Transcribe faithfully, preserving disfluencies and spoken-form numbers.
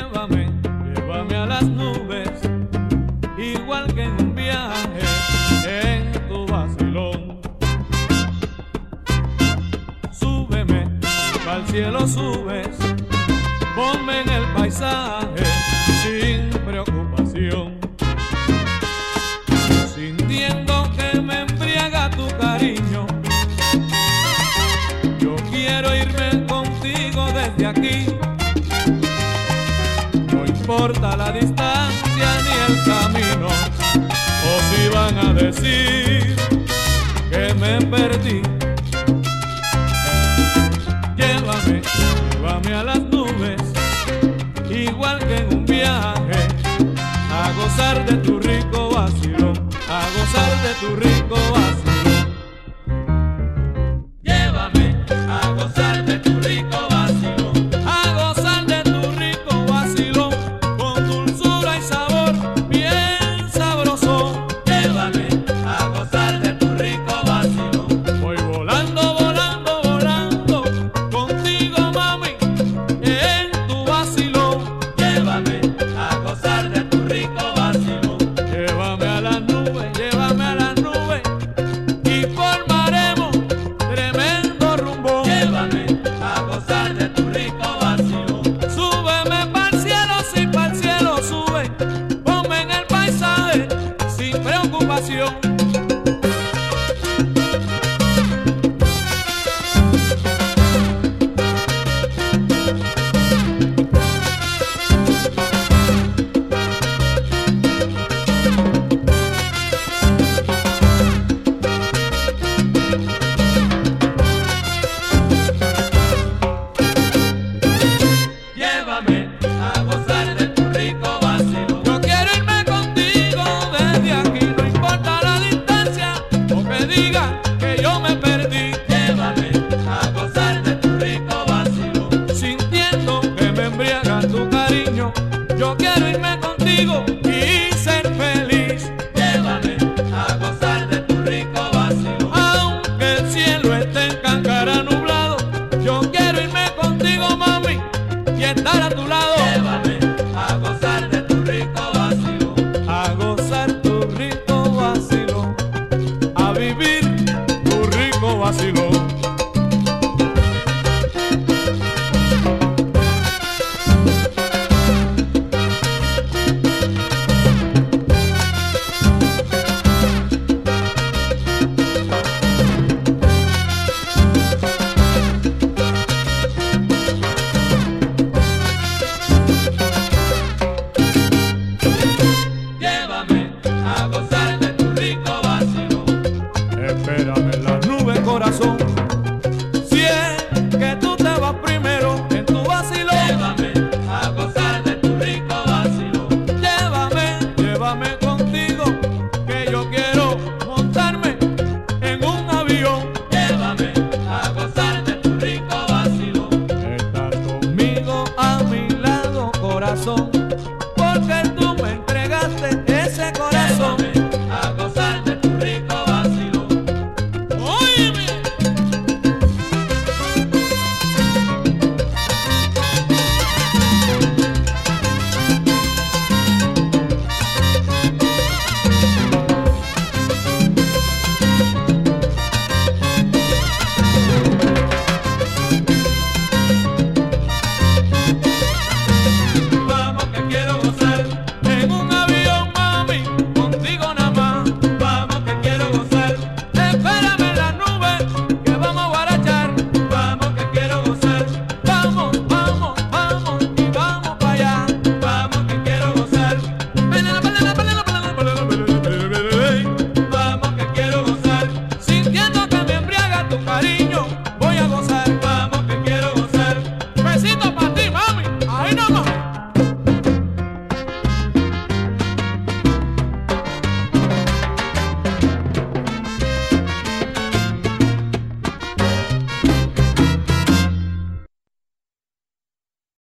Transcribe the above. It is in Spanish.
Llévame, llévame a las nubes, igual que en un viaje, en tu vacilón. Súbeme, al cielo subes, ponme en el paisaje sin preocupación. Sintiendo que me embriaga tu cariño, yo quiero irme contigo desde aquí. No importa la distancia ni el camino, o si van a decir que me perdí. Llévame, llévame a las nubes, igual que en un viaje, a gozar de tu rico vacilón, a gozar de tu rico vacilón. Llévame a gozar de tu rico vacilón, a gozar de tu rico vacilón, con dulzura y sabor bien sabroso. Llévame a gozar de tu rico vacilón. Voy volando, volando, volando contigo, mami, en tu vacilón. Llévame a gozar de tu rico vacilón. Llévame a las nubes, llévame a las nubes, y formaremos tremendo rumbo. Llévame a gozar de tu rico vacilón. Súbeme pa'l cielo, si pa'l cielo sube, ponme en el paisaje sin preocupación. Llévame a gozar de tu rico vacilón. Yo quiero irme contigo desde aquí, no importa la distancia o que digan que yo me perdí. Llévame a gozar de tu rico vacilón. Sintiendo que me embriaga tu cariño, yo quiero irme contigo y ser feliz. Llévame a gozar de tu rico vacilón. Aunque el cielo esté en cáncara nublado, yo quiero irme contigo, mami, y estar a tu lado. Llévame a gozar de tu rico vacilón, a gozar tu rico vacilón, a vivir tu rico vacilón. Llévame a gozar de tu rico vacilón. Espérame en las nubes, corazón, si es que tú te vas primero en tu vacilón. Llévame a gozar de tu rico vacilón. Llévame, llévame contigo, que yo quiero montarme en un avión. Llévame a gozar de tu rico vacilón. Estar conmigo a mi lado, corazón.